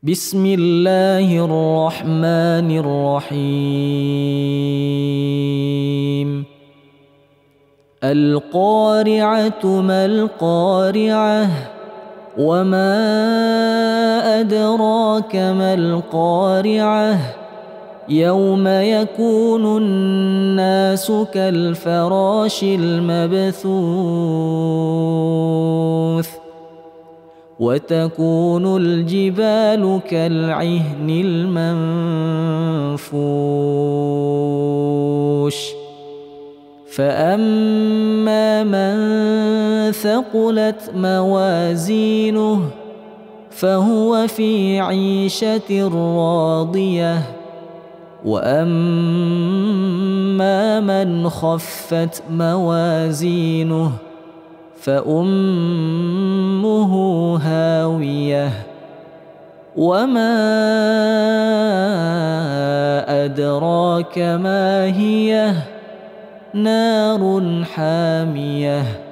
بسم الله الرحمن الرحيم القارعة ما القارعة وما أدراك ما القارعة يوم يكون الناس كالفراش المبثوث وتكون الجبال كالعهن المنفوش فأما من ثقلت موازينه فهو في عيشة راضية وأما من خفت موازينه فأمه هاوية وما أدراك ما هي نار حامية